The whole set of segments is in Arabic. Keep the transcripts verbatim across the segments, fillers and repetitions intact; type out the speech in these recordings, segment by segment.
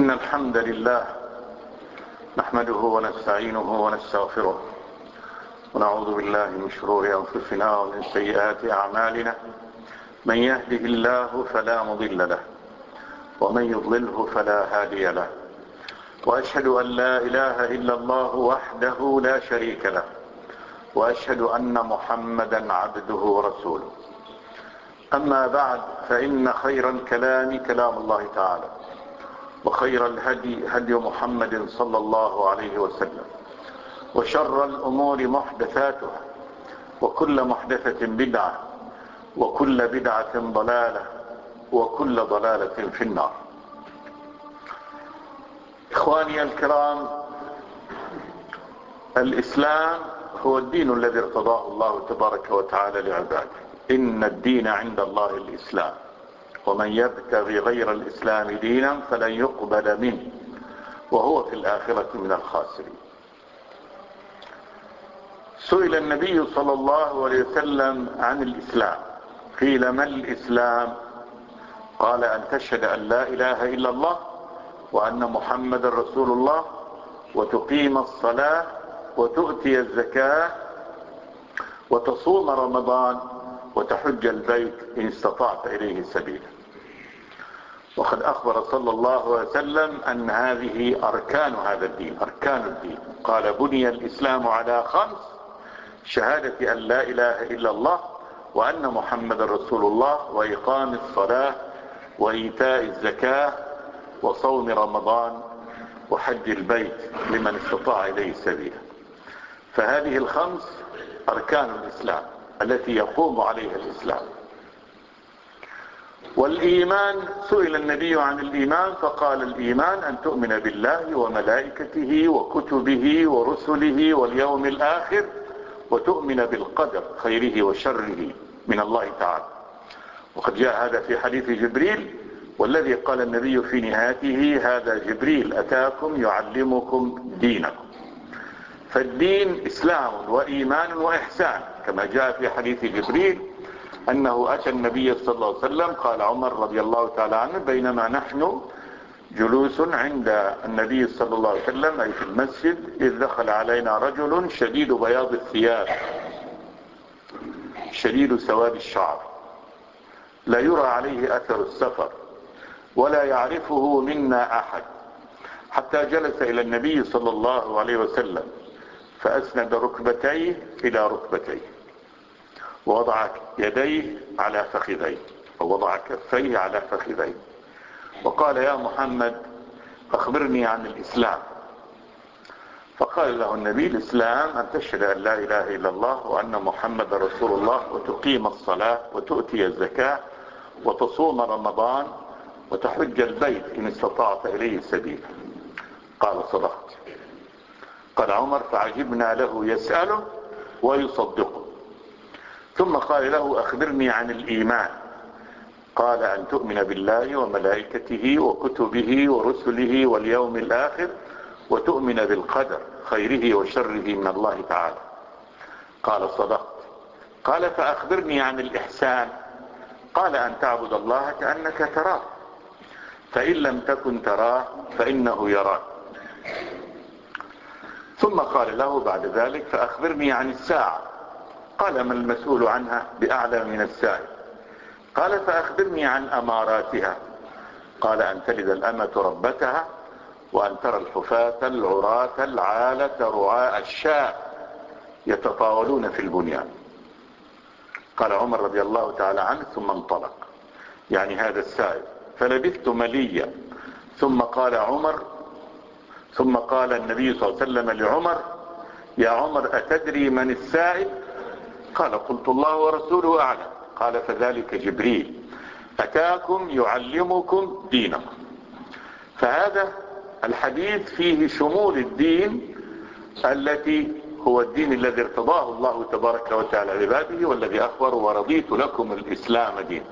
إن الحمد لله نحمده ونستعينه ونستغفره ونعوذ بالله من شرور أنفسنا ومن سيئات أعمالنا. من يهده الله فلا مضل له ومن يضلله فلا هادي له، وأشهد أن لا إله إلا الله وحده لا شريك له، وأشهد أن محمدا عبده ورسوله. أما بعد، فإن خير الكلام كلام الله تعالى، وخير الهدي هدي محمد صلى الله عليه وسلم، وشر الأمور محدثاتها، وكل محدثة بدعة، وكل بدعة ضلالة، وكل ضلالة في النار. إخواني الكرام، الإسلام هو الدين الذي ارتضاه الله تبارك وتعالى لعباده. إن الدين عند الله الإسلام، ومن يبتغي غير الإسلام دينا فلن يقبل منه وهو في الآخرة من الخاسرين. سئل النبي صلى الله عليه وسلم عن الإسلام، قيل ما الإسلام؟ قال أن تشهد أن لا إله إلا الله وأن محمد رسول الله، وتقيم الصلاة، وتؤتي الزكاة، وتصوم رمضان، وتحج البيت إن استطعت إليه سبيلا. وقد أخبر صلى الله عليه وسلم أن هذه أركان هذا الدين، أركان الدين. قال: بني الإسلام على خمس: شهادة أن لا إله إلا الله وأن محمد رسول الله، وإقام الصلاة، وإيتاء الزكاة، وصوم رمضان، وحج البيت لمن استطاع إليه سبيلا. فهذه الخمس أركان الإسلام التي يقوم عليها الإسلام. والإيمان، سئل النبي عن الإيمان فقال: الإيمان أن تؤمن بالله وملائكته وكتبه ورسله واليوم الآخر، وتؤمن بالقدر خيره وشره من الله تعالى. وقد جاء هذا في حديث جبريل، والذي قال النبي في نهايته: هذا جبريل أتاكم يعلمكم دينكم. فالدين إسلام وإيمان وإحسان، كما جاء في حديث جبريل أنه أتى النبي صلى الله عليه وسلم. قال عمر رضي الله تعالى عنه: بينما نحن جلوس عند النبي صلى الله عليه وسلم أي في المسجد، إذ دخل علينا رجل شديد بياض الثياب شديد سواد الشعر، لا يرى عليه أثر السفر، ولا يعرفه منا أحد، حتى جلس إلى النبي صلى الله عليه وسلم فأسند ركبتيه إلى ركبتيه، ووضع يديه على فخذيه، ووضع كفيه على فخذيه، وقال: يا محمد أخبرني عن الإسلام. فقال له النبي: الإسلام أن تشهد أن لا إله إلا الله وأن محمد رسول الله، وتقيم الصلاة، وتؤتي الزكاة، وتصوم رمضان، وتحج البيت إن استطعت إليه سبيلا. قال: صدقت. قال عمر: فعجبنا له يسأله ويصدقه. ثم قال له: أخبرني عن الإيمان. قال: أن تؤمن بالله وملائكته وكتبه ورسله واليوم الآخر، وتؤمن بالقدر خيره وشره من الله تعالى. قال: صدقت. قال: فأخبرني عن الإحسان. قال: أن تعبد الله كأنك تراه، فإن لم تكن تراه فإنه يراك. ثم قال له بعد ذلك: فأخبرني عن الساعة. قال: ما المسؤول عنها بأعلم من السائل. قال: فأخبرني عن أماراتها. قال: أن تلد الأمة ربتها، وأن ترى الحفاة العراة العالة رعاء الشاة يتطاولون في البنيان. قال عمر رضي الله تعالى عنه: ثم انطلق، يعني هذا السائل. فلبثت مليا، ثم قال عمر ثم قال النبي صلى الله عليه وسلم لعمر: يا عمر أتدري من السائل؟ قال: قلت الله ورسوله أعلم. قال: فذلك جبريل أتاكم يعلمكم دينكم. فهذا الحديث فيه شمول الدين التي هو الدين الذي ارتضاه الله تبارك وتعالى لعباده، والذي أخبر: ورضيت لكم الإسلام دين.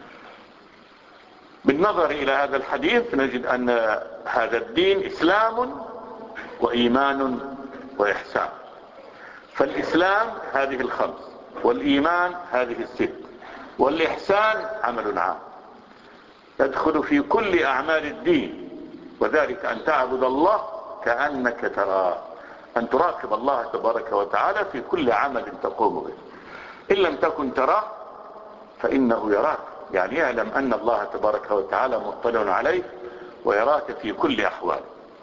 بالنظر إلى هذا الحديث نجد أن هذا الدين إسلام وإيمان وإحسان. فالإسلام هذه الخمس، والإيمان هذه الست، والإحسان عمل عام يدخل في كل أعمال الدين، وذلك أن تعبد الله كأنك تراه، أن تراقب الله تبارك وتعالى في كل عمل تقوم به. إن لم تكن تراه فإنه يراك، يعني يعلم أن الله تبارك وتعالى مطلع عليك ويراك في كل أحوال.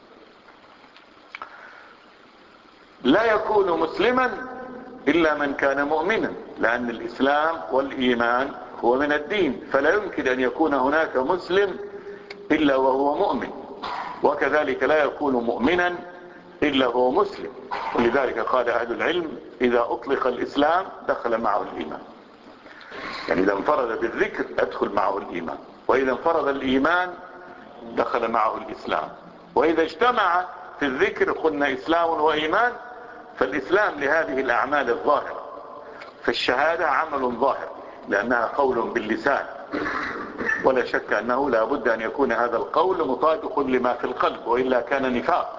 لا يكون مسلما إلا من كان مؤمنا، لأن الإسلام والإيمان هو من الدين، فلا يمكن أن يكون هناك مسلم إلا وهو مؤمن، وكذلك لا يكون مؤمنا إلا هو مسلم. ولذلك قال أهل العلم إذا أطلق الإسلام دخل معه الإيمان، يعني إذا انفرد بالذكر أدخل معه الإيمان، وإذا انفرد الإيمان دخل معه الإسلام، وإذا اجتمع في الذكر قلنا إسلام وإيمان، فالإسلام لهذه الأعمال الظاهرة، فالشهادة عمل ظاهر لأنها قول باللسان، ولا شك أنه لا بد أن يكون هذا القول مطابق لما في القلب، وإلا كان نفاق.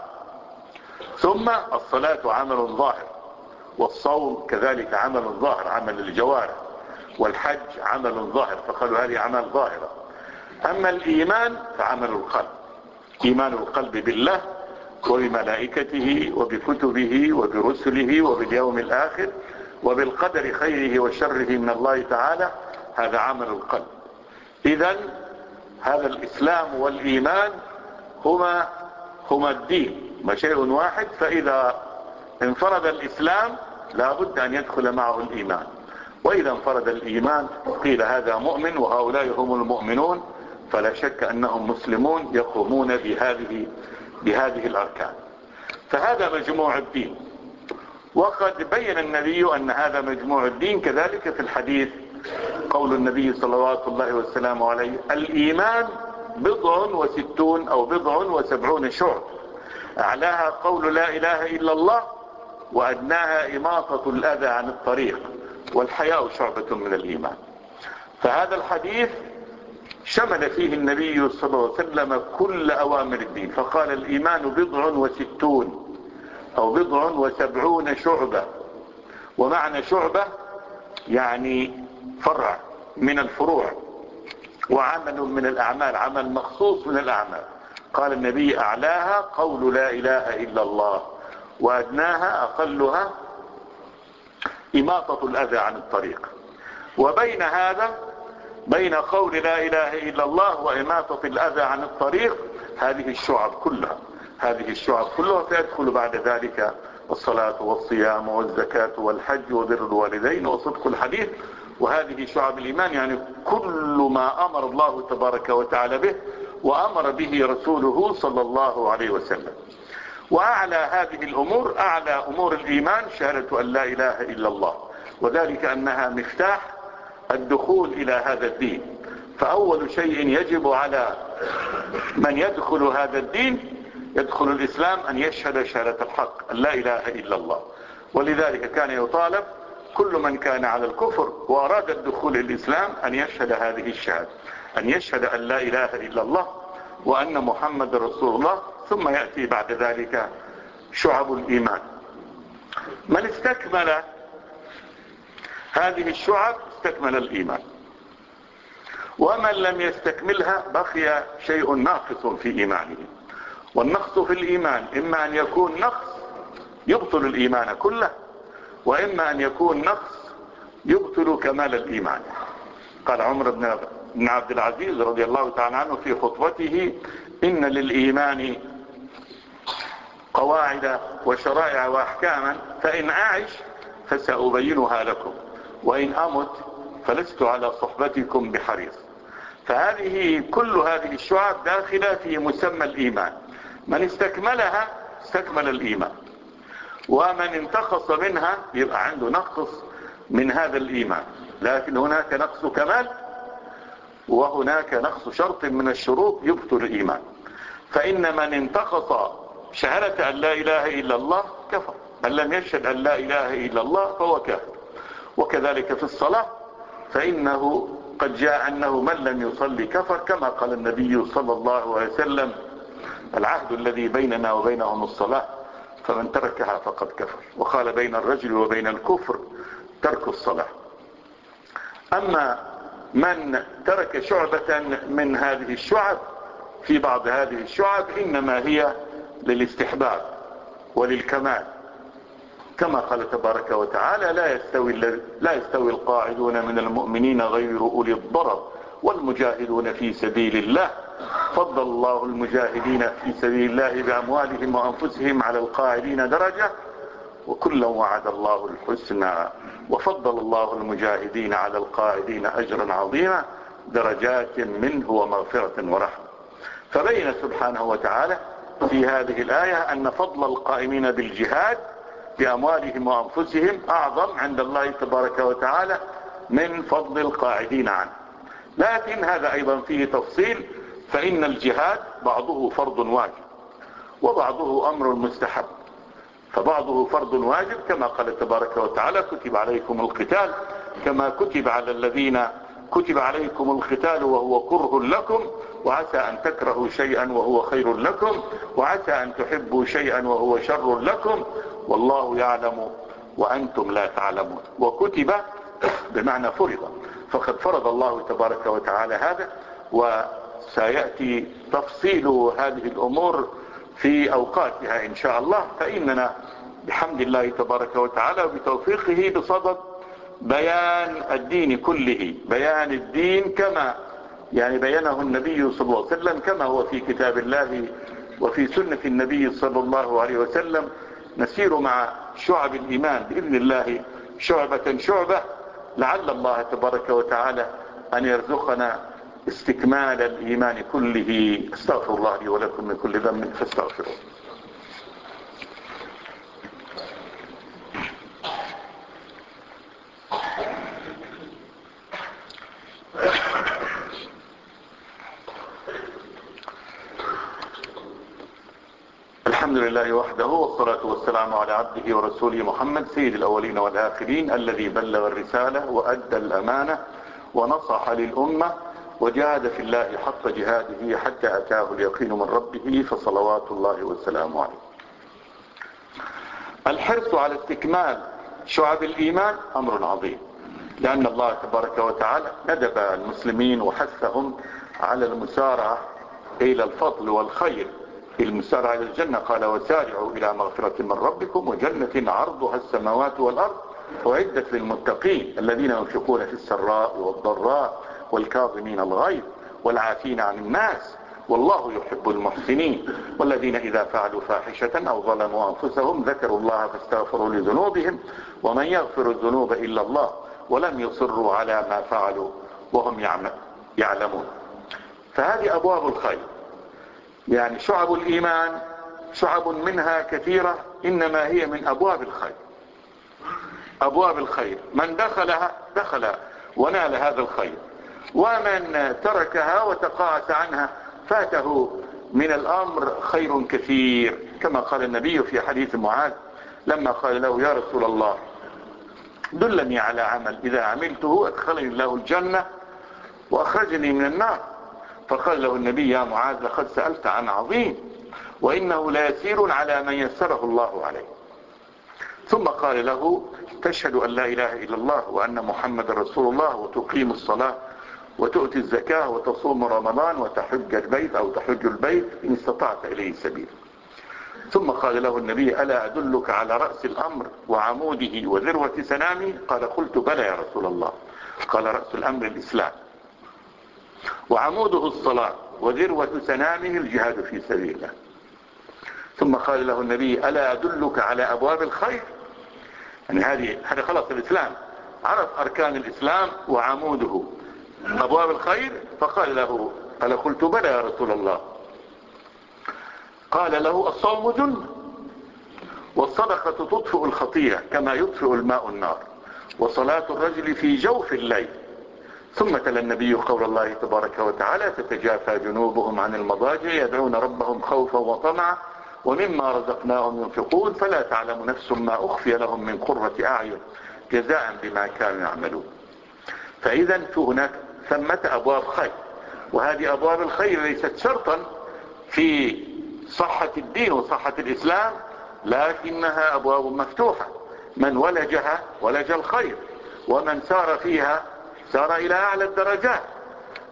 ثم الصلاة عمل ظاهر، والصوم كذلك عمل ظاهر، عمل الجوارح، والحج عمل ظاهر، فقالوا هذه أعمال ظاهرة. أما الإيمان فعمل القلب، إيمان القلب بالله وبملائكته وبكتبه وبرسله وباليوم الآخر وبالقدر خيره وشره من الله تعالى، هذا عمل القلب. إذن هذا الإسلام والإيمان هما هما الدين، ما شيء واحد. فإذا انفرد الإسلام لا بد أن يدخل معه الإيمان، وإذا انفرد الإيمان قيل هذا مؤمن وهؤلاء هم المؤمنون، فلا شك أنهم مسلمون يقومون بهذه بهذه الأركان. فهذا مجموع الدين، وقد بين النبي أن هذا مجموع الدين. كذلك في الحديث قول النبي صلوات الله والسلام عليه الإيمان بضع وستون أو بضع وسبعون شعب، أعلاها قول لا إله إلا الله، وأدناها إماطة الأذى عن الطريق، والحياء شعبة من الإيمان. فهذا الحديث شمل فيه النبي صلى الله عليه وسلم كل أوامر الدين، فقال الإيمان بضع وستون أو بضع وسبعون شعبة. ومعنى شعبة يعني فرع من الفروع، وعمل من الأعمال، عمل مخصوص من الأعمال. قال النبي أعلاها قول لا إله إلا الله، وأدناها أقلها إماطة الأذى عن الطريق. وبين هذا بين قول لا إله إلا الله وإماطة الأذى عن الطريق هذه الشعب كلها، هذه الشعب كلها فيدخل بعد ذلك الصلاة والصيام والزكاة والحج وبر الوالدين وصدق الحديث، وهذه شعب الإيمان، يعني كل ما أمر الله تبارك وتعالى به وأمر به رسوله صلى الله عليه وسلم. وأعلى هذه الأمور، أعلى أمور الإيمان شهادة أن لا إله إلا الله، وذلك أنها مفتاح الدخول إلى هذا الدين. فأول شيء يجب على من يدخل هذا الدين، يدخل الإسلام، أن يشهد شهادة الحق أن لا إله إلا الله. ولذلك كان يطالب كل من كان على الكفر وأراد الدخول الإسلام أن يشهد هذه الشهادة، أن يشهد أن لا إله إلا الله وأن محمد رسول الله، ثم يأتي بعد ذلك شعب الإيمان. من استكمل هذه الشعب استكمل الإيمان، ومن لم يستكملها بقي شيء ناقص في إيمانه. والنقص في الإيمان إما أن يكون نقص يبطل الإيمان كله، وإما أن يكون نقص يبطل كمال الإيمان. قال عمر بن عبد العزيز رضي الله تعالى عنه في خطبته إن للإيمان قواعد وشرائع وأحكاما، فإن أعش فسأبينها لكم، وإن أمت فلست على صحبتكم بحريص. فهذه كل هذه الشعب داخلة في مسمى الإيمان، من استكملها استكمل الإيمان، ومن انتقص منها يبقى عنده نقص من هذا الإيمان. لكن هناك نقص كمال وهناك نقص شرط من الشروط يبطل الإيمان. فإن من انتقص شهادة أن لا إله إلا الله كفر، من لم يشهد أن لا إله إلا الله فهو كافر. وكذلك في الصلاة، فإنه قد جاء أنه من لم يصلي كفر، كما قال النبي صلى الله عليه وسلم العهد الذي بيننا وبينهم الصلاة، فمن تركها فقد كفر. وقال بين الرجل وبين الكفر ترك الصلاة. أما من ترك شعبة من هذه الشعب في بعض هذه الشعب إنما هي للاستحباب وللكمال، كما قال تبارك وتعالى: لا يستوي, لا يستوي القاعدون من المؤمنين غير أولي الضرر والمجاهدون في سبيل الله فضل الله المجاهدين في سبيل الله بأموالهم وأنفسهم على القاعدين درجة وكلا وعد الله الحسنى وفضل الله المجاهدين على القاعدين أجرا عظيما درجات منه ومغفرة ورحمة. فبين سبحانه وتعالى في هذه الآية أن فضل القائمين بالجهاد بأموالهم وأنفسهم أعظم عند الله تبارك وتعالى من فضل القاعدين عنه. لكن هذا أيضا فيه تفصيل، فإن الجهاد بعضه فرض واجب وبعضه أمر مستحب. فبعضه فرض واجب كما قال تبارك وتعالى: كتب عليكم القتال كما كتب على الذين كتب عليكم القتال وهو كره لكم وعسى أن تكرهوا شيئا وهو خير لكم وعسى أن تحبوا شيئا وهو شر لكم والله يعلم وأنتم لا تعلمون. وكتب بمعنى فرض، فقد فرض الله تبارك وتعالى هذا، وسيأتي تفصيل هذه الأمور في أوقاتها إن شاء الله. فإننا بحمد الله تبارك وتعالى وبتوفيقه بصدد بيان الدين كله، بيان الدين كما يعني بينه النبي صلى الله عليه وسلم، كما هو في كتاب الله وفي سنة النبي صلى الله عليه وسلم. نسير مع شعب الإيمان بإذن الله شعبة شعبة، لعل الله تبارك وتعالى أن يرزقنا استكمال الإيمان كله. استغفر الله لي ولكم من كل ذنب فاستغفروه. الحمد لله وحده والصلاة والسلام على عبده ورسوله محمد سيد الأولين والآخرين الذي بلغ الرسالة وأدى الأمانة ونصح للأمة وجاهد في الله حق جهاده حتى أتاه اليقين من ربه فصلوات الله والسلام عليه. الحرص على استكمال شعب الإيمان أمر عظيم، لأن الله تبارك وتعالى ندب المسلمين وحثهم على المسارعة إلى الفضل والخير، المسارعة إلى الجنة. قال: وسارعوا إلى مغفرة من ربكم وجنة عرضها السماوات والأرض أعدت للمتقين الذين ينفقون في السراء والضراء والكاظمين الغيظ والعافين عن الناس والله يحب المحسنين والذين إذا فعلوا فاحشة أو ظلموا أنفسهم ذكروا الله فاستغفروا لذنوبهم ومن يغفر الذنوب إلا الله ولم يصروا على ما فعلوا وهم يعلمون. فهذه أبواب الخير، يعني شعب الإيمان شعب منها كثيرة، إنما هي من أبواب الخير. أبواب الخير من دخلها دخل ونال هذا الخير، ومن تركها وتقاعس عنها فاته من الأمر خير كثير، كما قال النبي في حديث معاذ لما قال له: يا رسول الله دلني على عمل إذا عملته أدخلني الله الجنة وأخرجني من النار. فقال له النبي: يا معاذ لقد سألت عن عظيم وإنه لا يسير على من يسره الله عليه. ثم قال له: تشهد أن لا إله إلا الله وأن محمد رسول الله وتقيم الصلاة وتؤتي الزكاة وتصوم رمضان وتحج البيت أو تحج البيت إن استطعت إليه سبيل. ثم قال له النبي: ألا أدلك على رأس الأمر وعموده وذروة سنامه؟ قال: قلت بلى يا رسول الله. قال: رأس الأمر الإسلام وعموده الصلاة وذروة سنامه الجهاد في سبيل الله. ثم قال له النبي: ألا أدلك على أبواب الخير؟ يعني هذه هذا خلاص الإسلام، عرف أركان الإسلام وعموده أبواب الخير. فقال له: قال: قلت بلى يا رسول الله. قال له: الصوم جنة والصدقة تطفئ الخطيئة كما يطفئ الماء النار وصلاة الرجل في جوف الليل. ثم تلا النبي قول الله تبارك وتعالى: تتجافى جنوبهم عن المضاجع يدعون ربهم خوفا وطمعا ومما رزقناهم ينفقون فلا تعلم نفس ما أخفي لهم من قرة أعين جزاء بما كانوا يعملون. فإذا هناك ثمة أبواب خير، وهذه أبواب الخير ليست شرطا في صحة الدين وصحة الإسلام، لكنها أبواب مفتوحة، من ولجها ولج الخير، ومن سار فيها سار إلى أعلى الدرجات.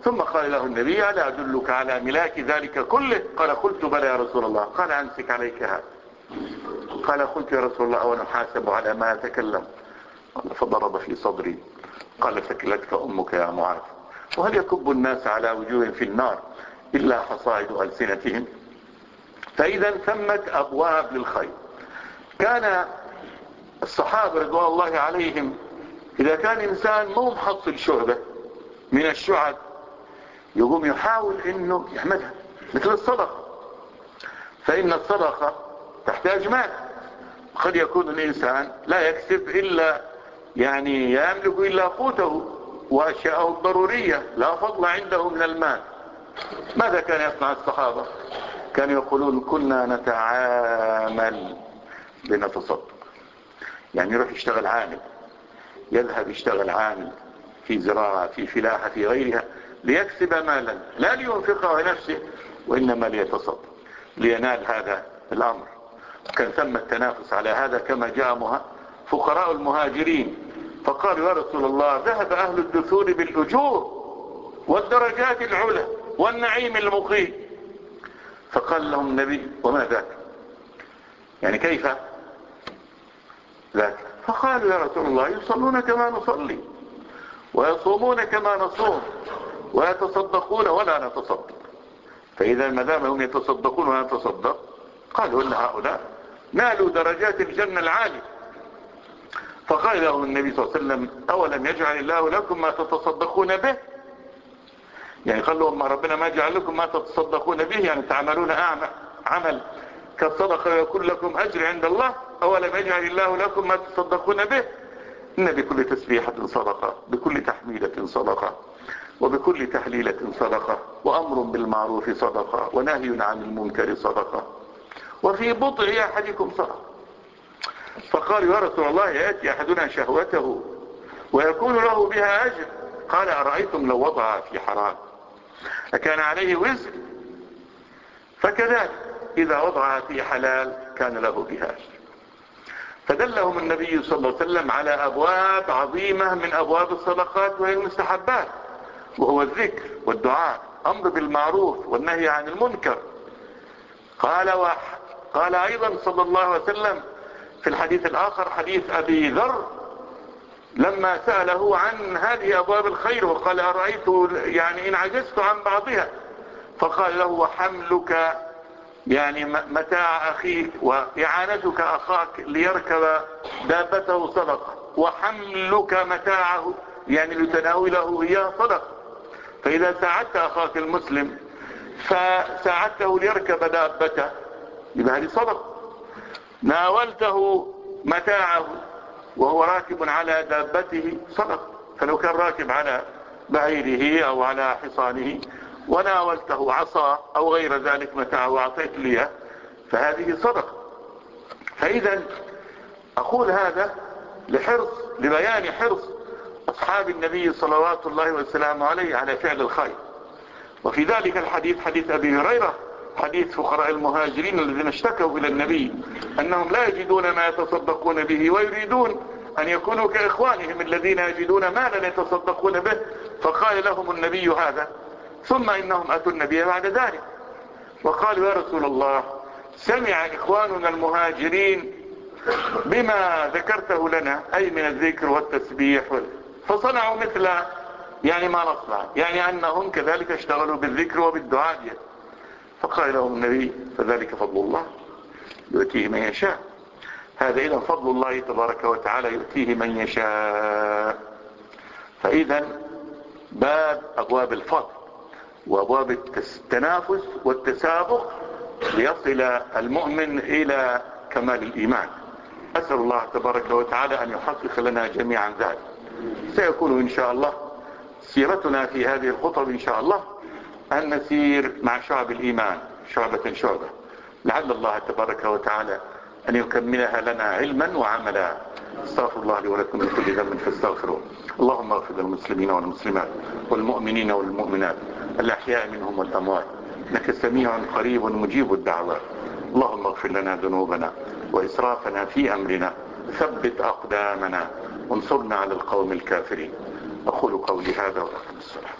ثم قال له النبي: ألا أدلك على ملاك ذلك كله؟ قال: قلت بلى يا رسول الله. قال: أمسك عليك هذا. قال: قلت يا رسول الله: أو نحاسب على ما أتكلم؟ قال: فضرب في صدري. قال: ثكلتك أمك يا معاذ. وهل يكب الناس على وجوه في النار إلا حصائد ألسنتهم؟ فإذا ثمت أبواب للخير. كان الصحابة رضوان الله عليهم إذا كان إنسان مو محصل شعبة من الشعب يقوم يحاول إنه يحمدها، مثل الصدقة، فإن الصدقة تحتاج مال. قد يكون الإنسان لا يكسب إلا يعني يملك إلا قوته وأشياءه الضرورية، لا فضل عنده من المال. ماذا كان يصنع الصحابة؟ كانوا يقولون: كنا نتعامل لنتصدق. يعني يروح يشتغل عامل، يذهب يشتغل عامل في زراعة، في فلاحة، في غيرها، ليكسب مالا لا لينفقه نفسه، وإنما ليتصدق لينال هذا الأمر. كان ثم التنافس على هذا، كما جاء فقراء المهاجرين فقالوا: يا رسول الله، ذهب أهل الدثور بالأجور والدرجات العلى والنعيم المقيم. فقال لهم النبي: وما ذاك؟ يعني كيف ذاك؟ فقالوا: يا رسول الله، يصلون كما نصلي، ويصومون كما نصوم، ويتصدقون ولا نتصدق. فإذا ما دام هم يتصدقون ولا نتصدق، قالوا إن هؤلاء نالوا درجات الجنة العالية. فقال لهم النبي صلى الله عليه وسلم: أولم يجعل الله لكم ما تتصدقون به؟ يعني قال لهم: ما ربنا ما جعل لكم ما تتصدقون به، يعني تعملون عمل كالصدقة ويكون لكم أجر عند الله. أولم يجعل الله لكم ما تصدقون به؟ إن بكل تسبيحة صدقة، بكل تحميلة صدقة، وبكل تحليلة صدقة، وأمر بالمعروف صدقة، ونهي عن المنكر صدقة، وفي بضع أحدكم صدقة. فقالوا: يا رسول الله، يأتي أحدنا شهوته ويكون له بها أجر. قال: أرأيتم لو وضع في حرام أكان عليه وزر؟ فكذلك إذا وضعها في حلال كان له بها أجر. فدلهم النبي صلى الله عليه وسلم على أبواب عظيمة من أبواب الصدقات وهي المستحبات، وهو الذكر والدعاء، أمر بالمعروف والنهي عن المنكر. قال وح قال أيضا صلى الله عليه وسلم في الحديث الآخر، حديث أبي ذر، لما سأله عن هذه أبواب الخير وقال: أرأيت يعني إن عجزت عن بعضها؟ فقال له: وحملك يعني متاع أخيك، وإعانتك أخاك ليركب دابته صدقة، وحملك متاعه يعني لتناوله إياه صدقة. فإذا ساعدت أخاك المسلم فساعدته ليركب دابته، يبقى هذه صدقة. ناولته متاعه وهو راكب على دابته صدقة. فلو كان راكب على بعيره أو على حصانه وناولته عصا أو غير ذلك متاعه وأعطيت لي، فهذه صدقة. فإذا أقول هذا لحرص لبيان حرص أصحاب النبي صلوات الله والسلام عليه على فعل الخير. وفي ذلك الحديث، حديث أبي هريرة، حديث فقراء المهاجرين الذين اشتكوا إلى النبي أنهم لا يجدون ما يتصدقون به ويريدون أن يكونوا كإخوانهم الذين يجدون مالا يتصدقون به. فقال لهم النبي هذا، ثم إنهم أتوا النبي بعد ذلك وقالوا: يا رسول الله، سمع إخواننا المهاجرين بما ذكرته لنا، أي من الذكر والتسبيح، فصنعوا مثل يعني ما نصنع، يعني أنهم كذلك اشتغلوا بالذكر وبالدعاء. فقال لهم النبي: فذلك فضل الله يؤتيه من يشاء. هذا إذا فضل الله تبارك وتعالى يؤتيه من يشاء. فإذا باب أبواب الفضل وأبواب التنافس والتسابق ليصل المؤمن إلى كمال الإيمان. أسأل الله تبارك وتعالى أن يحقق لنا جميعا ذلك. سيكون إن شاء الله سيرتنا في هذه الخطب إن شاء الله أن نسير مع شعب الإيمان شعبة شعبة، لعل الله تبارك وتعالى أن يكملها لنا علما وعملا. استغفر الله لي ولكم من كل ذنب فاستغفروه. اللهم اغفر للمسلمين والمسلمات والمؤمنين والمؤمنات الأحياء منهم والأموات، إنك سميع قريب مجيب الدعوات. اللهم اغفر لنا ذنوبنا وإسرافنا في أمرنا، ثبت أقدامنا وانصرنا على القوم الكافرين. أقول قولي هذا وأقم الصلاة.